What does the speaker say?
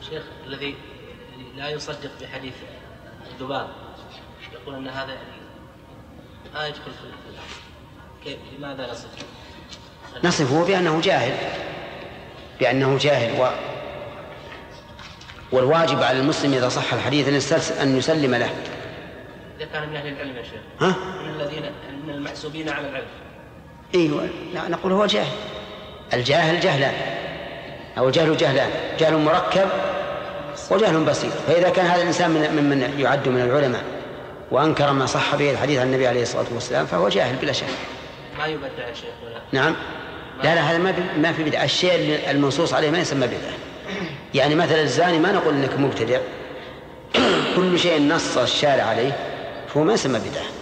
شيخ الذي لا يصدق بحديث الذباب يقول أن هذا يعني يدخل كيف لماذا نصفه بأنه جاهل والواجب على المسلم إذا صح الحديث أن يسلم له. إذا كان من أهل العلم يا شيخ من المحسوبين على العلم. أيوة، لا نقول هو جاهل. الجاهل جهلان أو الجهل جهلان، جهل مركب وجهل بسيط. فإذا كان هذا الإنسان ممن يعد من العلماء وأنكر ما صح به الحديث عن النبي عليه الصلاة والسلام فهو جاهل بلا شك. ما يبدع يا شيخ ولا؟ نعم، لا هذا ما في بدعة. الشيء المنصوص عليه ما يسمى بدعة. يعني مثلا الزاني ما نقول إنك مبتدع، كل شيء نص الشارع عليه فهو ما يسمى بدعة.